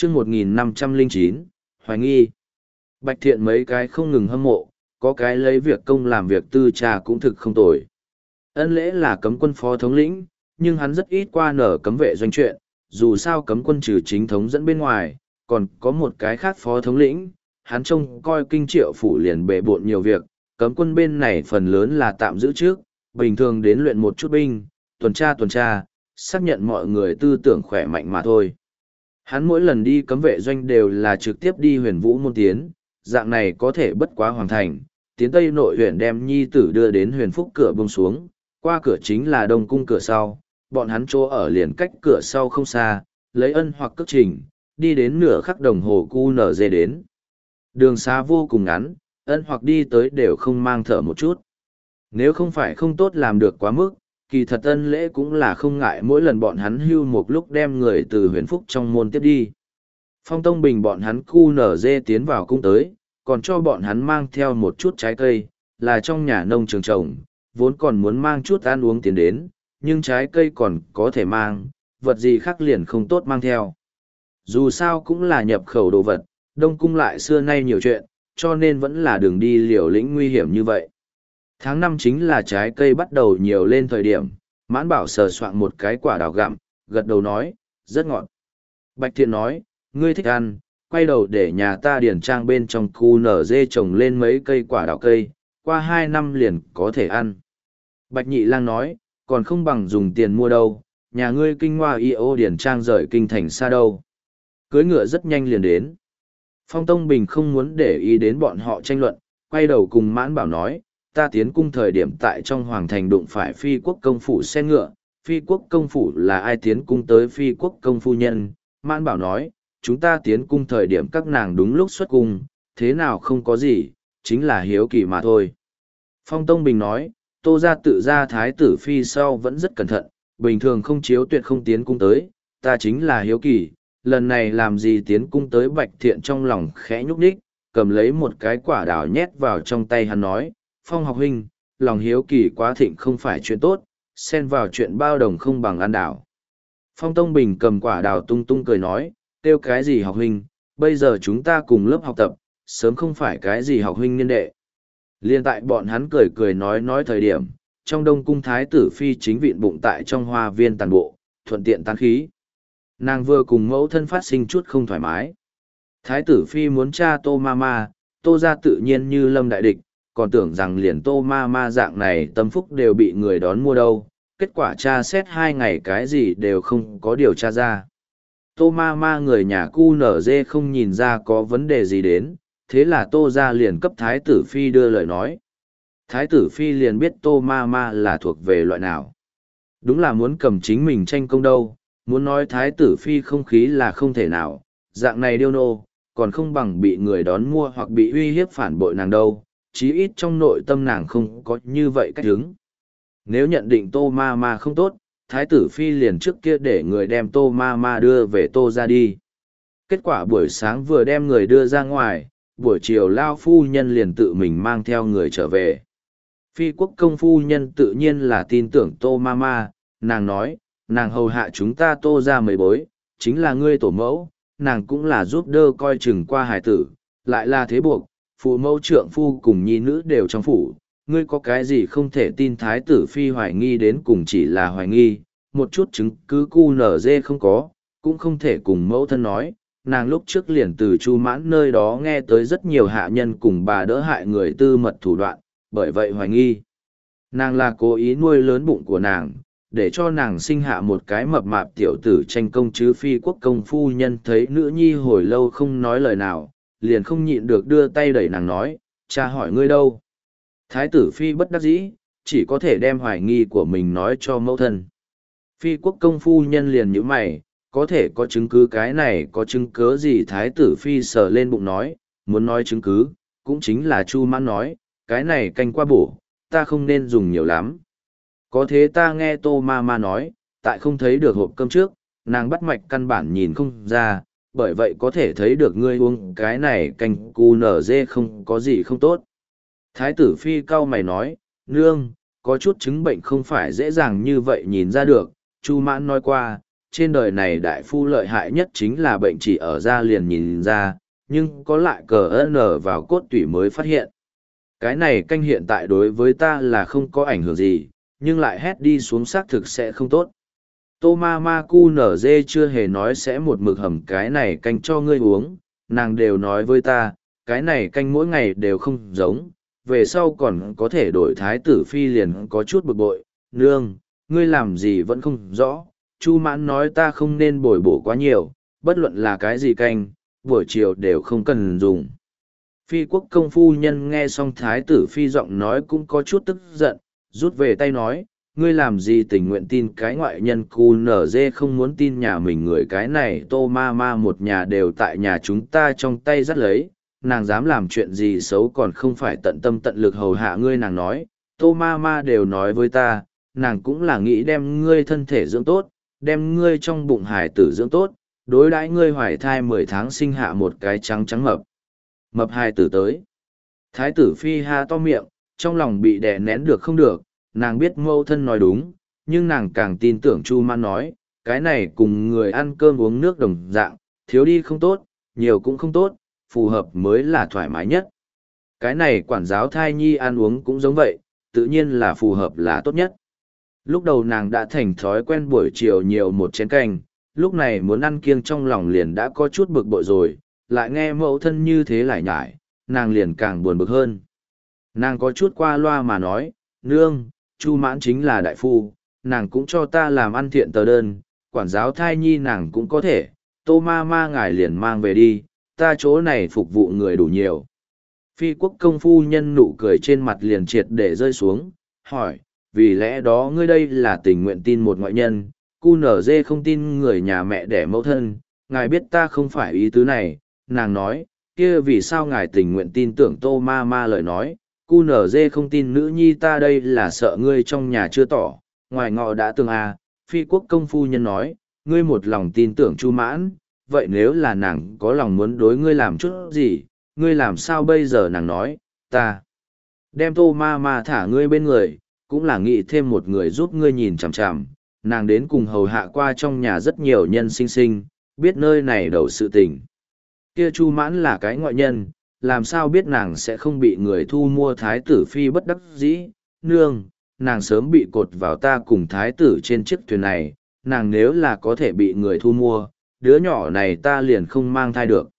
chương 1509, hoài nghi. Bạch Thiện mấy cái không ngừng hâm mộ, có cái lấy việc công làm việc tư trà cũng thực không tồi. Ân Lễ là cấm quân phó thống lĩnh, nhưng hắn rất ít qua nở cấm vệ doanh chuyện, dù sao cấm quân trừ chính thống dẫn bên ngoài, còn có một cái khác phó thống lĩnh, hắn trông coi kinh triệu phủ liền bề bộn nhiều việc, cấm quân bên này phần lớn là tạm giữ trước, bình thường đến luyện một chút binh, tuần tra, xác nhận mọi người tư tưởng khỏe mạnh mà thôi. Hắn mỗi lần đi cấm vệ doanh đều là trực tiếp đi Huyền Vũ môn tiến, dạng này có thể bất quá hoàn thành, tiến Tây Nội huyện đem nhi tử đưa đến Huyền Phúc cửa buông xuống, qua cửa chính là Đông cung cửa sau, bọn hắn chỗ ở liền cách cửa sau không xa, lấy ân hoặc cước trình, đi đến nửa khắc đồng hồ QNZ đến. Đường xa vô cùng ngắn, ân hoặc đi tới đều không mang thở một chút. Nếu không phải không tốt làm được quá mức, kỳ thật Ân Lễ cũng là không ngại mỗi lần bọn hắn hưu một lúc đem người từ Huyền Phúc trong môn tiếp đi. Phong Tông Bình bọn hắn QNZ tiến vào cung tới, còn cho bọn hắn mang theo một chút trái cây, là trong nhà nông trường trồng, vốn còn muốn mang chút ăn uống tiến đến, nhưng trái cây còn có thể mang, vật gì khác liền không tốt mang theo. Dù sao cũng là nhập khẩu đồ vật, Đông Cung lại xưa nay nhiều chuyện, cho nên vẫn là đường đi liều lĩnh nguy hiểm như vậy. Tháng 5 chính là trái cây bắt đầu nhiều lên thời điểm, Mãn Bảo sờ soạng một cái quả đào gặm, gật đầu nói, rất ngọt. Bạch Thiện nói, ngươi thích ăn, quay đầu để nhà ta điển trang bên trong khu nở dê trồng lên mấy cây quả đào cây, qua 2 năm liền có thể ăn. Bạch Nhị Lang nói, còn không bằng dùng tiền mua đâu, nhà ngươi kinh hoa y ô điển trang rời kinh thành xa đâu. Cưới ngựa rất nhanh liền đến. Phong Tông Bình không muốn để ý đến bọn họ tranh luận, quay đầu cùng Mãn Bảo nói, ta tiến cung thời điểm tại trong hoàng thành đụng phải phi quốc công phủ xe ngựa, phi quốc công phủ là ai tiến cung tới phi quốc công phu nhân. Mãn Bảo nói, chúng ta tiến cung thời điểm các nàng đúng lúc xuất cung, thế nào không có gì, chính là hiếu kỳ mà thôi. Phong Tông Bình nói, Tô gia tự ra thái tử phi sau vẫn rất cẩn thận, bình thường không chiếu tuyệt không tiến cung tới, ta chính là hiếu kỳ, lần này làm gì tiến cung tới. Bạch Thiện trong lòng khẽ nhúc nhích, cầm lấy một cái quả đào nhét vào trong tay hắn nói, Phong học huynh, lòng hiếu kỳ quá thịnh không phải chuyện tốt, xen vào chuyện bao đồng không bằng ăn đảo. Phong Tông Bình cầm quả đào tung tung cười nói, kêu cái gì học huynh, bây giờ chúng ta cùng lớp học tập, sớm không phải cái gì học huynh niên đệ. Liên tại bọn hắn cười cười nói thời điểm, trong Đông cung thái tử phi chính vịn bụng tại trong hoa viên tàn bộ, thuận tiện tán khí. Nàng vừa cùng mẫu thân phát sinh chút không thoải mái. Thái tử phi muốn cha Tô Mama, Tô gia tự nhiên như lâm đại địch, còn tưởng rằng liền Tô Mama dạng này tâm phúc đều bị người đón mua đâu. Kết quả tra xét 2 ngày cái gì đều không có điều tra ra. Tô Mama người nhà QNZ không nhìn ra có vấn đề gì đến, thế là Tô gia liền cấp Thái tử phi đưa lời nói. Thái tử phi liền biết Tô Mama là thuộc về loại nào. Đúng là muốn cầm chính mình tranh công đâu, muốn nói Thái tử phi không khí là không thể nào, dạng này điêu nô, còn không bằng bị người đón mua hoặc bị uy hiếp phản bội nàng đâu, chí ít trong nội tâm nàng không có như vậy cách hứng. Nếu nhận định Tô Mama không tốt, Thái tử phi liền trước kia để người đem Tô Mama đưa về Tô ra đi. Kết quả buổi sáng vừa đem người đưa ra ngoài, buổi chiều lao phu nhân liền tự mình mang theo người trở về. Phi quốc công phu nhân tự nhiên là tin tưởng Tô Mama, nàng nói, nàng hầu hạ chúng ta Tô ra mấy bối, chính là ngươi tổ mẫu, nàng cũng là giúp đỡ coi chừng qua hài tử, lại là thế buộc, phụ mẫu trượng phu cùng nhi nữ đều trong phủ, ngươi có cái gì không thể tin. Thái tử phi hoài nghi đến cùng chỉ là hoài nghi, một chút chứng cứ QNZ không có, cũng không thể cùng mẫu thân nói, nàng lúc trước liền từ Chu Mãn nơi đó nghe tới rất nhiều hạ nhân cùng bà đỡ hại người tư mật thủ đoạn, bởi vậy hoài nghi. Nàng là cố ý nuôi lớn bụng của nàng, để cho nàng sinh hạ một cái mập mạp tiểu tử tranh công chứ. Phi quốc công phu nhân thấy nữ nhi hồi lâu không nói lời nào, liền không nhịn được đưa tay đẩy nàng nói, cha hỏi ngươi đâu. Thái tử phi bất đắc dĩ, chỉ có thể đem hoài nghi của mình nói cho mẫu thân. Phi quốc công phu nhân liền nhíu mày, có thể có chứng cứ cái này có chứng cớ gì. Thái tử phi sờ lên bụng nói, muốn nói chứng cứ, cũng chính là Chu Mãn nói, cái này canh qua bổ, ta không nên dùng nhiều lắm. Có thế ta nghe Tô Mama nói, tại không thấy được hộp cơm trước, nàng bắt mạch căn bản nhìn không ra, bởi vậy có thể thấy được ngươi uống cái này canh QNZ không có gì không tốt. Thái tử phi cau mày nói, nương, có chút chứng bệnh không phải dễ dàng như vậy nhìn ra được. Chu Mãn nói qua, trên đời này đại phu lợi hại nhất chính là bệnh chỉ ở da liền nhìn ra, nhưng có lại cờ nở vào cốt tủy mới phát hiện. Cái này canh hiện tại đối với ta là không có ảnh hưởng gì, nhưng lại hét đi xuống xác thực sẽ không tốt. Tô ma ma cu nở dê chưa hề nói sẽ một mực hầm cái này canh cho ngươi uống, nàng đều nói với ta, cái này canh mỗi ngày đều không giống, về sau còn có thể đổi thái tử phi liền có chút bực bội, nương, ngươi làm gì vẫn không rõ, Chu Mãn nói ta không nên bồi bổ quá nhiều, bất luận là cái gì canh, buổi chiều đều không cần dùng. Phi quốc công phu nhân nghe xong thái tử phi giọng nói cũng có chút tức giận, rút về tay nói, ngươi làm gì tình nguyện tin cái ngoại nhân cu nở dê không muốn tin nhà mình người cái này tô ma ma một nhà đều tại nhà chúng ta trong tay dắt lấy, nàng dám làm chuyện gì xấu còn không phải tận tâm tận lực hầu hạ ngươi nàng nói, tô ma ma đều nói với ta, nàng cũng là nghĩ đem ngươi thân thể dưỡng tốt, đem ngươi trong bụng hải tử dưỡng tốt, đối đãi ngươi hoài thai 10 tháng sinh hạ một cái trắng trắng mập. Mập hải tử tới. Thái tử phi ha to miệng, trong lòng bị đè nén được không được, nàng biết mâu thân nói đúng, nhưng nàng càng tin tưởng Chu Mãn nói, cái này cùng người ăn cơm uống nước đồng dạng, thiếu đi không tốt, nhiều cũng không tốt, phù hợp mới là thoải mái nhất. Cái này quản giáo thai nhi ăn uống cũng giống vậy, tự nhiên là phù hợp là tốt nhất. Lúc đầu nàng đã thành thói quen buổi chiều nhiều một chén canh, lúc này muốn ăn kiêng trong lòng liền đã có chút bực bội rồi, lại nghe mẫu thân như thế lại nhải, nàng liền càng buồn bực hơn. Nàng có chút qua loa mà nói, nương, Chu Mãn chính là đại phu, nàng cũng cho ta làm ăn thiện tờ đơn, quản giáo thai nhi nàng cũng có thể, tô ma ma ngài liền mang về đi, ta chỗ này phục vụ người đủ nhiều. Phi quốc công phu nhân nụ cười trên mặt liền triệt để rơi xuống, hỏi, vì lẽ đó ngươi đây là tình nguyện tin một ngoại nhân, cu nở dê không tin người nhà mẹ đẻ mẫu thân, ngài biết ta không phải ý tứ này, nàng nói, kia vì sao ngài tình nguyện tin tưởng tô ma ma lời nói, cu nở dê không tin nữ nhi ta đây là sợ ngươi trong nhà chưa tỏ, ngoài ngọ đã từng phi quốc công phu nhân nói, ngươi một lòng tin tưởng Chu Mãn, vậy nếu là nàng có lòng muốn đối ngươi làm chút gì, ngươi làm sao bây giờ nàng nói, ta đem tô ma ma thả ngươi bên người, cũng là nghĩ thêm một người giúp ngươi nhìn chằm chằm, nàng đến cùng hầu hạ qua trong nhà rất nhiều nhân sinh sinh, biết nơi này đầu sự tình. Kia Chu Mãn là cái ngoại nhân, làm sao biết nàng sẽ không bị người thu mua thái tử phi bất đắc dĩ, nương, nàng sớm bị cột vào ta cùng thái tử trên chiếc thuyền này, nàng nếu là có thể bị người thu mua, đứa nhỏ này ta liền không mang thai được.